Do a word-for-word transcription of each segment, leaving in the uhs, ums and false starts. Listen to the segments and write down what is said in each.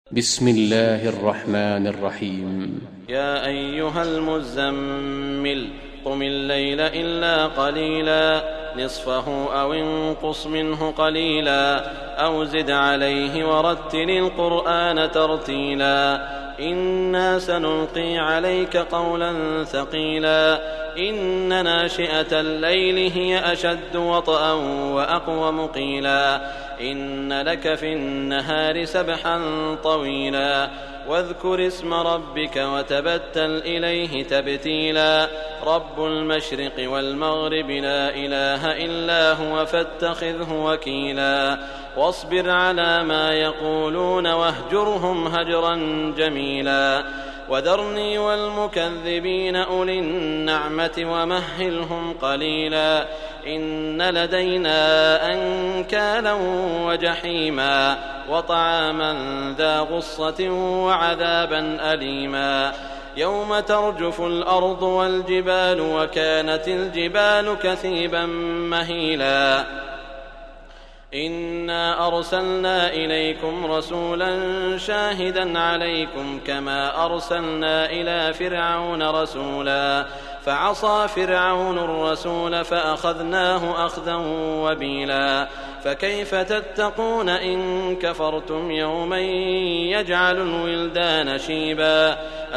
بسم الله الرحمن الرحيم. يا أيها المزمل قم الليل إلا قليلا نصفه أو انقص منه قليلا أو زد عليه ورتل القرآن ترتيلا إنا سنلقي عليك قولا ثقيلا إن ناشئة الليل هي أشد وطئا وأقوم قيلا إن لك في النهار سبحا طويلا واذكر اسم ربك وتبتل إليه تبتيلا رب المشرق والمغرب لا إله إلا هو فاتخذه وكيلا واصبر على ما يقولون واهجرهم هجرا جميلا وذرني والمكذبين أولي النعمة ومهلهم قليلا إن لدينا أنكالا وجحيما وطعاما ذا غصة وعذابا أليما يوم ترجف الأرض والجبال وكانت الجبال كثيبا مهيلا إنا أرسلنا إليكم رسولا شاهدا عليكم كما أرسلنا إلى فرعون رسولا فعصى فرعون الرسول فأخذناه أخذا وبيلا فكيف تتقون إن كفرتم يوما يجعل الولدان شيبا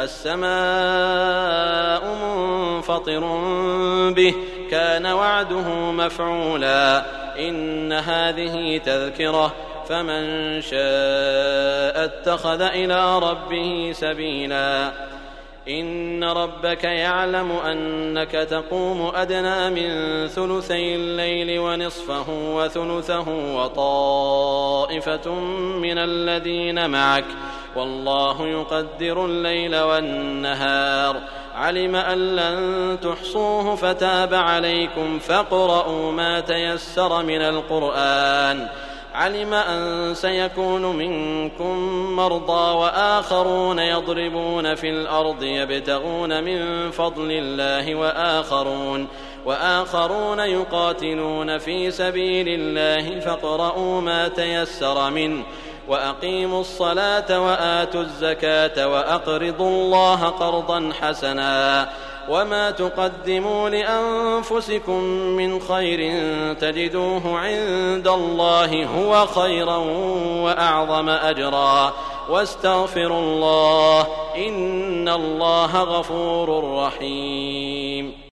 السماء منفطر به كان وعده مفعولا إن هذه تذكرة فمن شاء اتخذ إلى ربه سبيلا إن ربك يعلم أنك تقوم أدنى من ثلثي الليل ونصفه وثلثه وطائفة من الذين معك والله يقدر الليل والنهار علم أن لن تحصوه فتاب عليكم فاقرؤوا ما تيسر من القرآن علم أن سيكون منكم مرضى وآخرون يضربون في الأرض يبتغون من فضل الله وآخرون وآخرون يقاتلون في سبيل الله فاقرؤوا ما تيسر منه وأقيموا الصلاة وآتوا الزكاة وأقرضوا الله قرضا حسنا وما تقدموا لأنفسكم من خير تجدوه عند الله هو خيرا وأعظم أجرا واستغفروا الله إن الله غفور رحيم.